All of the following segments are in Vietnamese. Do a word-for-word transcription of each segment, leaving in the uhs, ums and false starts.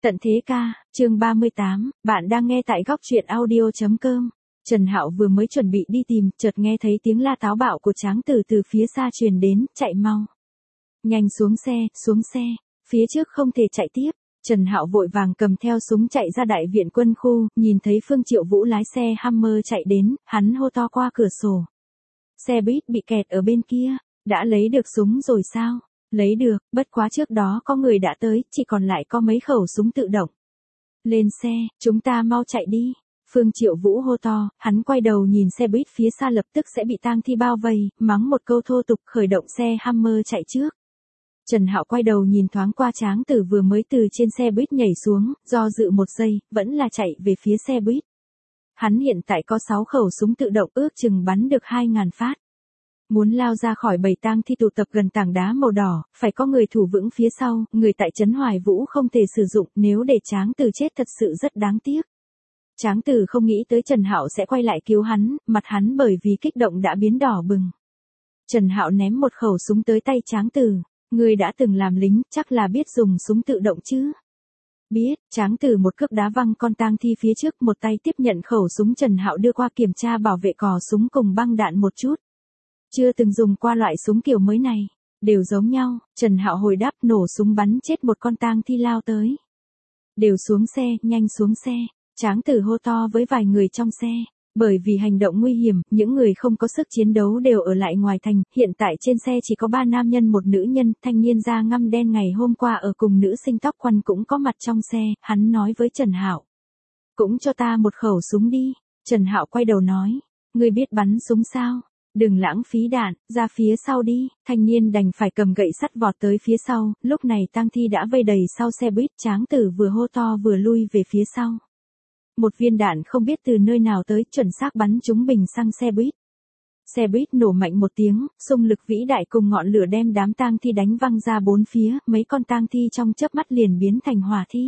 Tận thế ca, chương ba mươi tám, bạn đang nghe tại góc truyện audio chấm com. Trần Hạo vừa mới chuẩn bị đi tìm, chợt nghe thấy tiếng la táo bạo của Tráng Tử từ phía xa truyền đến, chạy mau. Nhanh xuống xe, xuống xe, phía trước không thể chạy tiếp. Trần Hạo vội vàng cầm theo súng chạy ra đại viện quân khu, nhìn thấy Phương Triệu Vũ lái xe Hummer chạy đến, hắn hô to qua cửa sổ. Xe buýt bị kẹt ở bên kia, đã lấy được súng rồi sao? Lấy được, bất quá trước đó có người đã tới, chỉ còn lại có mấy khẩu súng tự động. Lên xe, chúng ta mau chạy đi. Phương Triệu Vũ hô to, hắn quay đầu nhìn xe buýt phía xa lập tức sẽ bị tang thi bao vây, mắng một câu thô tục khởi động xe Hummer chạy trước. Trần Hạo quay đầu nhìn thoáng qua Tráng Tử vừa mới từ trên xe buýt nhảy xuống, do dự một giây, vẫn là chạy về phía xe buýt. Hắn hiện tại có sáu khẩu súng tự động ước chừng bắn được hai ngàn phát. Muốn lao ra khỏi bầy tang thi tụ tập gần tảng đá màu đỏ, phải có người thủ vững phía sau, người tại Trấn Hoài Vũ không thể sử dụng, nếu để Tráng Tử chết thật sự rất đáng tiếc. Tráng Tử không nghĩ tới Trần Hạo sẽ quay lại cứu hắn, mặt hắn bởi vì kích động đã biến đỏ bừng. Trần Hạo ném một khẩu súng tới tay Tráng Tử, người đã từng làm lính, chắc là biết dùng súng tự động chứ. Biết, Tráng Tử một cước đá văng con tang thi phía trước, một tay tiếp nhận khẩu súng Trần Hạo đưa qua kiểm tra bảo vệ cò súng cùng băng đạn một chút. Chưa từng dùng qua loại súng kiểu mới này, đều giống nhau. Trần Hạo hồi đáp, nổ súng bắn chết một con tang thi lao tới. Đều xuống xe, nhanh xuống xe. Tráng Tử hô to với vài người trong xe. Bởi vì hành động nguy hiểm, những người không có sức chiến đấu đều ở lại ngoài thành. Hiện tại trên xe chỉ có ba nam nhân một nữ nhân. Thanh niên da ngăm đen ngày hôm qua ở cùng nữ sinh tóc quăn cũng có mặt trong xe. Hắn nói với Trần Hạo, cũng cho ta một khẩu súng đi. Trần Hạo quay đầu nói, ngươi biết bắn súng sao? Đừng lãng phí đạn, ra phía sau đi. Thanh niên đành phải cầm gậy sắt vọt tới phía sau. Lúc này tang thi đã vây đầy sau xe buýt. Tráng Tử vừa hô to vừa lui về phía sau. Một viên đạn không biết từ nơi nào tới, chuẩn xác bắn trúng bình xăng xe buýt. Xe buýt nổ mạnh một tiếng, xung lực vĩ đại cùng ngọn lửa đem đám tang thi đánh văng ra bốn phía, mấy con tang thi trong chớp mắt liền biến thành hỏa thi.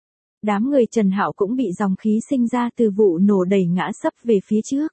Đám người Trần Hạo cũng bị dòng khí sinh ra từ vụ nổ đẩy ngã sấp về phía trước.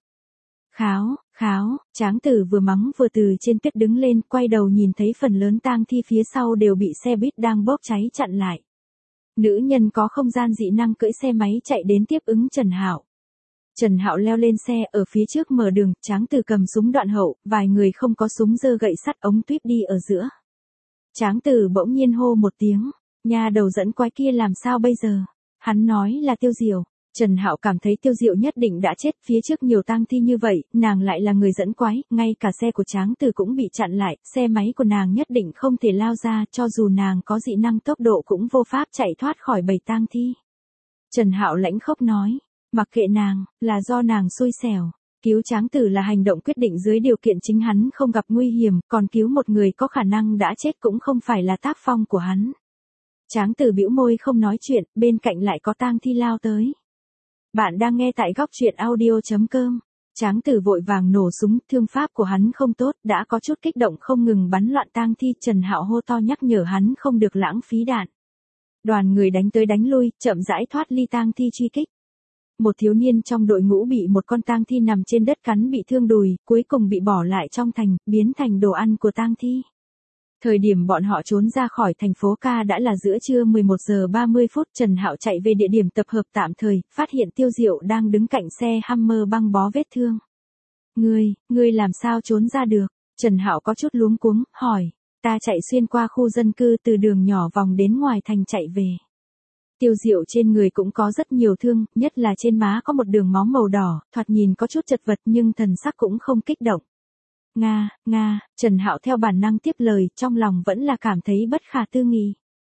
Kháo, kháo, Tráng Tử vừa mắng vừa từ trên tuyết đứng lên, quay đầu nhìn thấy phần lớn tang thi phía sau đều bị xe buýt đang bốc cháy chặn lại. Nữ nhân có không gian dị năng cưỡi xe máy chạy đến tiếp ứng Trần Hạo. Trần Hạo leo lên xe ở phía trước mở đường, Tráng Tử cầm súng đoạn hậu, vài người không có súng giơ gậy sắt ống tuyếp đi ở giữa. Tráng Tử bỗng nhiên hô một tiếng, nhà đầu dẫn quái kia làm sao bây giờ? Hắn nói là Tiêu Diệu. Trần Hạo cảm thấy Tiêu Diệu nhất định đã chết, phía trước nhiều tang thi như vậy, nàng lại là người dẫn quái, ngay cả xe của Tráng Tử cũng bị chặn lại, xe máy của nàng nhất định không thể lao ra, cho dù nàng có dị năng tốc độ cũng vô pháp chạy thoát khỏi bầy tang thi. Trần Hạo lãnh khốc nói, mặc kệ nàng, là do nàng xui xẻo. Cứu Tráng Tử là hành động quyết định dưới điều kiện chính hắn không gặp nguy hiểm, còn cứu một người có khả năng đã chết cũng không phải là tác phong của hắn. Tráng Tử bĩu môi không nói chuyện, bên cạnh lại có tang thi lao tới. Bạn đang nghe tại góc truyện audio chấm com. Tráng Tử vội vàng nổ súng, thương pháp của hắn không tốt, đã có chút kích động không ngừng bắn loạn tang thi. Trần Hạo hô to nhắc nhở hắn không được lãng phí đạn. Đoàn người đánh tới đánh lui, chậm rãi thoát ly tang thi truy kích. Một thiếu niên trong đội ngũ bị một con tang thi nằm trên đất cắn bị thương đùi, cuối cùng bị bỏ lại trong thành, biến thành đồ ăn của tang thi. Thời điểm bọn họ trốn ra khỏi thành phố Ca đã là giữa trưa mười một giờ ba mươi phút, Trần Hạo chạy về địa điểm tập hợp tạm thời, phát hiện Tiêu Diệu đang đứng cạnh xe Hummer băng bó vết thương. Ngươi, ngươi làm sao trốn ra được? Trần Hạo có chút luống cuống, hỏi. Ta chạy xuyên qua khu dân cư từ đường nhỏ vòng đến ngoài thành chạy về. Tiêu Diệu trên người cũng có rất nhiều thương, nhất là trên má có một đường máu màu đỏ, thoạt nhìn có chút chật vật nhưng thần sắc cũng không kích động. Nga, Nga, Trần Hạo theo bản năng tiếp lời, trong lòng vẫn là cảm thấy bất khả tư nghị.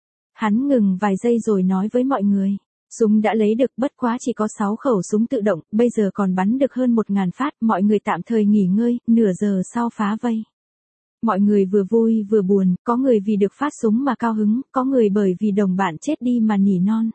Hắn ngừng vài giây rồi nói với mọi người, súng đã lấy được, bất quá chỉ có sáu khẩu súng tự động, bây giờ còn bắn được hơn một ngàn phát, mọi người tạm thời nghỉ ngơi, nửa giờ sau phá vây. Mọi người vừa vui vừa buồn, có người vì được phát súng mà cao hứng, có người bởi vì đồng bạn chết đi mà nỉ non.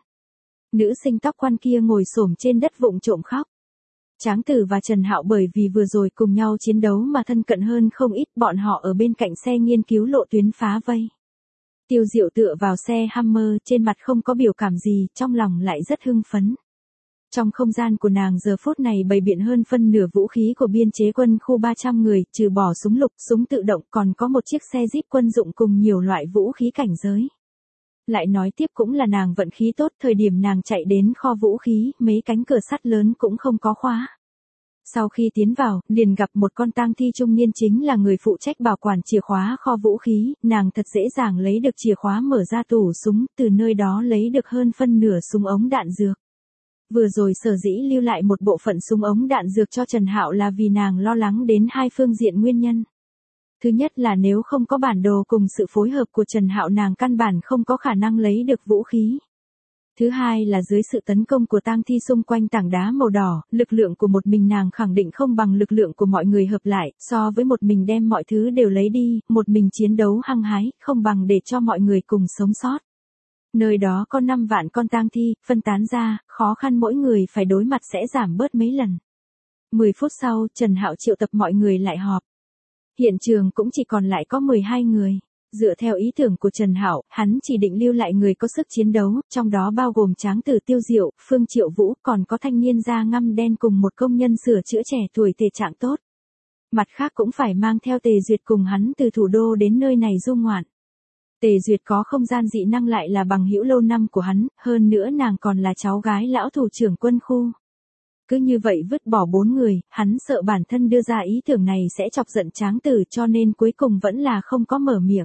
Nữ sinh tóc quăn kia ngồi xổm trên đất vụng trộm khóc. Tráng Tử và Trần Hạo bởi vì vừa rồi cùng nhau chiến đấu mà thân cận hơn không ít, bọn họ ở bên cạnh xe nghiên cứu lộ tuyến phá vây. Tiêu Diệu tựa vào xe Hummer, trên mặt không có biểu cảm gì, trong lòng lại rất hưng phấn. Trong không gian của nàng giờ phút này bày biện hơn phân nửa vũ khí của biên chế quân khu ba trăm người, trừ bỏ súng lục, súng tự động còn có một chiếc xe Jeep quân dụng cùng nhiều loại vũ khí cảnh giới. Lại nói tiếp cũng là nàng vận khí tốt, thời điểm nàng chạy đến kho vũ khí, mấy cánh cửa sắt lớn cũng không có khóa. Sau khi tiến vào, liền gặp một con tang thi trung niên chính là người phụ trách bảo quản chìa khóa kho vũ khí, nàng thật dễ dàng lấy được chìa khóa mở ra tủ súng, từ nơi đó lấy được hơn phân nửa súng ống đạn dược. Vừa rồi sở dĩ lưu lại một bộ phận súng ống đạn dược cho Trần Hạo là vì nàng lo lắng đến hai phương diện nguyên nhân. Thứ nhất là nếu không có bản đồ cùng sự phối hợp của Trần Hạo nàng căn bản không có khả năng lấy được vũ khí. Thứ hai là dưới sự tấn công của tang thi xung quanh tảng đá màu đỏ, lực lượng của một mình nàng khẳng định không bằng lực lượng của mọi người hợp lại, so với một mình đem mọi thứ đều lấy đi, một mình chiến đấu hăng hái, không bằng để cho mọi người cùng sống sót. Nơi đó có năm vạn con tang thi, phân tán ra, khó khăn mỗi người phải đối mặt sẽ giảm bớt mấy lần. mười phút sau, Trần Hạo triệu tập mọi người lại họp. Hiện trường cũng chỉ còn lại có mười hai người. Dựa theo ý tưởng của Trần Hạo, hắn chỉ định lưu lại người có sức chiến đấu, trong đó bao gồm Tráng Tử Tiêu Diệu, Phương Triệu Vũ, còn có thanh niên da ngăm đen cùng một công nhân sửa chữa trẻ tuổi thể trạng tốt. Mặt khác cũng phải mang theo Tề Duyệt cùng hắn từ thủ đô đến nơi này du ngoạn. Tề Duyệt có không gian dị năng lại là bằng hữu lâu năm của hắn, hơn nữa nàng còn là cháu gái lão thủ trưởng quân khu. Cứ như vậy vứt bỏ bốn người, hắn sợ bản thân đưa ra ý tưởng này sẽ chọc giận Tráng Tử cho nên cuối cùng vẫn là không có mở miệng.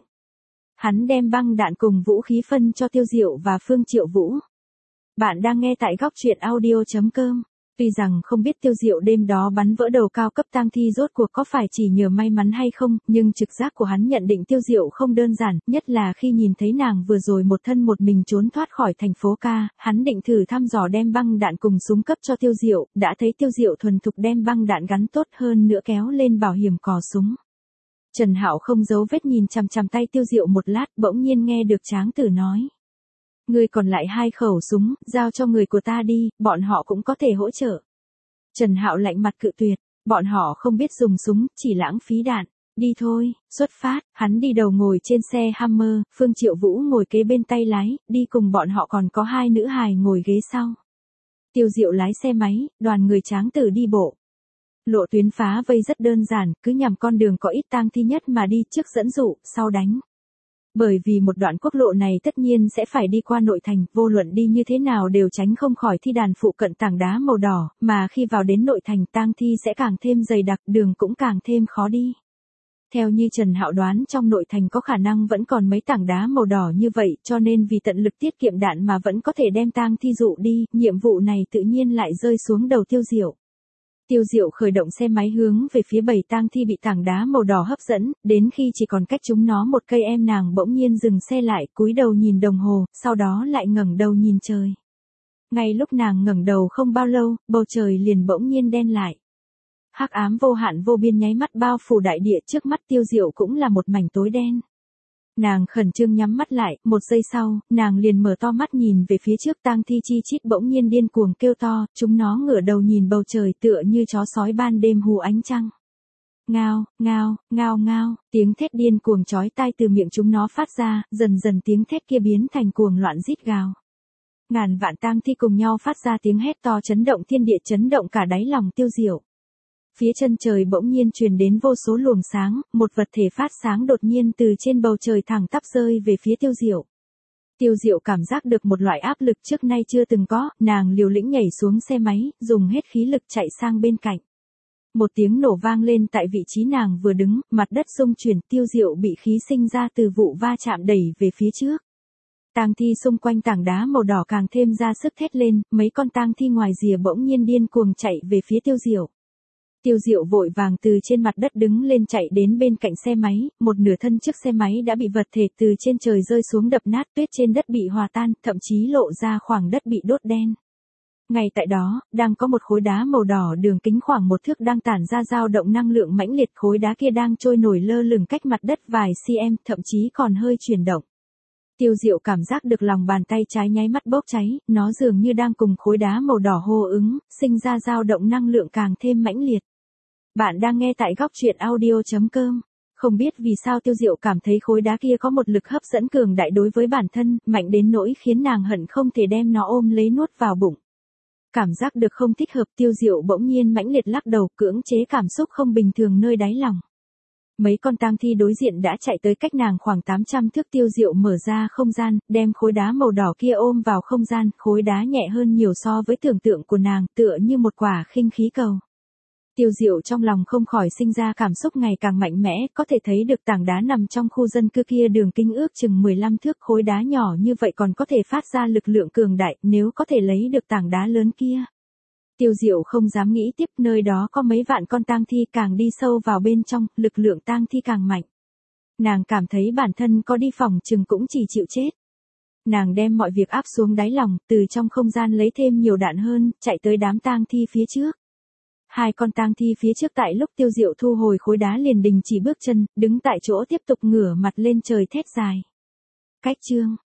Hắn đem băng đạn cùng vũ khí phân cho Tiêu Diệu và Phương Triệu Vũ. Bạn đang nghe tại góc truyện audio chấm com. Tuy rằng không biết Tiêu Diệu đêm đó bắn vỡ đầu cao cấp tang thi rốt cuộc có phải chỉ nhờ may mắn hay không, nhưng trực giác của hắn nhận định Tiêu Diệu không đơn giản, nhất là khi nhìn thấy nàng vừa rồi một thân một mình trốn thoát khỏi thành phố ca, hắn định thử thăm dò đem băng đạn cùng súng cấp cho Tiêu Diệu, đã thấy Tiêu Diệu thuần thục đem băng đạn gắn tốt hơn nữa kéo lên bảo hiểm cò súng. Trần Hạo không giấu vết nhìn chằm chằm tay Tiêu Diệu một lát, bỗng nhiên nghe được Tráng Tử nói. Người còn lại hai khẩu súng, giao cho người của ta đi, bọn họ cũng có thể hỗ trợ. Trần Hạo lạnh mặt cự tuyệt, bọn họ không biết dùng súng, chỉ lãng phí đạn. Đi thôi, xuất phát, hắn đi đầu ngồi trên xe Hammer, Phương Triệu Vũ ngồi kế bên tay lái, đi cùng bọn họ còn có hai nữ hài ngồi ghế sau. Tiêu Diệu lái xe máy, đoàn người Tráng Tử đi bộ. Lộ tuyến phá vây rất đơn giản, cứ nhằm con đường có ít tang thi nhất mà đi, trước dẫn dụ, sau đánh. Bởi vì một đoạn quốc lộ này tất nhiên sẽ phải đi qua nội thành, vô luận đi như thế nào đều tránh không khỏi thi đàn phụ cận tảng đá màu đỏ, mà khi vào đến nội thành tang thi sẽ càng thêm dày đặc, đường cũng càng thêm khó đi. Theo như Trần Hạo đoán trong nội thành có khả năng vẫn còn mấy tảng đá màu đỏ như vậy, cho nên vì tận lực tiết kiệm đạn mà vẫn có thể đem tang thi dụ đi, nhiệm vụ này tự nhiên lại rơi xuống đầu Tiêu Diệu. Tiêu Diệu khởi động xe máy hướng về phía bảy tang thi bị tảng đá màu đỏ hấp dẫn, đến khi chỉ còn cách chúng nó một cây em nàng bỗng nhiên dừng xe lại, cúi đầu nhìn đồng hồ, sau đó lại ngẩng đầu nhìn trời. Ngay lúc nàng ngẩng đầu không bao lâu, bầu trời liền bỗng nhiên đen lại. Hắc ám vô hạn vô biên nháy mắt bao phủ đại địa, trước mắt Tiêu Diệu cũng là một mảnh tối đen. Nàng khẩn trương nhắm mắt lại, một giây sau, nàng liền mở to mắt nhìn về phía trước, tang thi chi chít bỗng nhiên điên cuồng kêu to, chúng nó ngửa đầu nhìn bầu trời tựa như chó sói ban đêm hù ánh trăng. Ngao, ngao, ngao ngao, tiếng thét điên cuồng chói tai từ miệng chúng nó phát ra, dần dần tiếng thét kia biến thành cuồng loạn rít gào. Ngàn vạn tang thi cùng nhau phát ra tiếng hét to chấn động thiên địa, chấn động cả đáy lòng Tiêu Diệu. Phía chân trời bỗng nhiên truyền đến vô số luồng sáng, một vật thể phát sáng đột nhiên từ trên bầu trời thẳng tắp rơi về phía Tiêu Diệu. Tiêu Diệu cảm giác được một loại áp lực trước nay chưa từng có, nàng liều lĩnh nhảy xuống xe máy, dùng hết khí lực chạy sang bên cạnh. Một tiếng nổ vang lên tại vị trí nàng vừa đứng, mặt đất xung chuyển, Tiêu Diệu bị khí sinh ra từ vụ va chạm đẩy về phía trước. Tang thi xung quanh tảng đá màu đỏ càng thêm ra sức thét lên, mấy con tang thi ngoài rìa bỗng nhiên điên cuồng chạy về phía Tiêu Diệu. Tiêu Diệu vội vàng từ trên mặt đất đứng lên chạy đến bên cạnh xe máy, một nửa thân chiếc xe máy đã bị vật thể từ trên trời rơi xuống đập nát, tuyết trên đất bị hòa tan, thậm chí lộ ra khoảng đất bị đốt đen. Ngay tại đó, đang có một khối đá màu đỏ đường kính khoảng một thước đang tản ra dao động năng lượng mãnh liệt, khối đá kia đang trôi nổi lơ lửng cách mặt đất vài cm, thậm chí còn hơi chuyển động. Tiêu Diệu cảm giác được lòng bàn tay trái nháy mắt bốc cháy, nó dường như đang cùng khối đá màu đỏ hô ứng, sinh ra dao động năng lượng càng thêm mãnh liệt. Bạn đang nghe tại góc truyện audio chấm com. Không biết vì sao Tiêu Diệu cảm thấy khối đá kia có một lực hấp dẫn cường đại đối với bản thân, mạnh đến nỗi khiến nàng hận không thể đem nó ôm lấy nuốt vào bụng. Cảm giác được không thích hợp, Tiêu Diệu bỗng nhiên mãnh liệt lắc đầu, cưỡng chế cảm xúc không bình thường nơi đáy lòng. Mấy con tang thi đối diện đã chạy tới cách nàng khoảng tám trăm thước. Tiêu Diệu mở ra không gian, đem khối đá màu đỏ kia ôm vào không gian, khối đá nhẹ hơn nhiều so với tưởng tượng của nàng, tựa như một quả khinh khí cầu. Tiêu Diệu trong lòng không khỏi sinh ra cảm xúc ngày càng mạnh mẽ, có thể thấy được tảng đá nằm trong khu dân cư kia đường kính ước chừng mười lăm thước, khối đá nhỏ như vậy còn có thể phát ra lực lượng cường đại, nếu có thể lấy được tảng đá lớn kia. Tiêu Diệu không dám nghĩ tiếp, nơi đó có mấy vạn con tang thi, càng đi sâu vào bên trong, lực lượng tang thi càng mạnh. Nàng cảm thấy bản thân có đi phòng chừng cũng chỉ chịu chết. Nàng đem mọi việc áp xuống đáy lòng, từ trong không gian lấy thêm nhiều đạn hơn, chạy tới đám tang thi phía trước. Hai con tang thi phía trước tại lúc Tiêu Diệu thu hồi khối đá liền đình chỉ bước chân, đứng tại chỗ tiếp tục ngửa mặt lên trời thét dài. Cách chương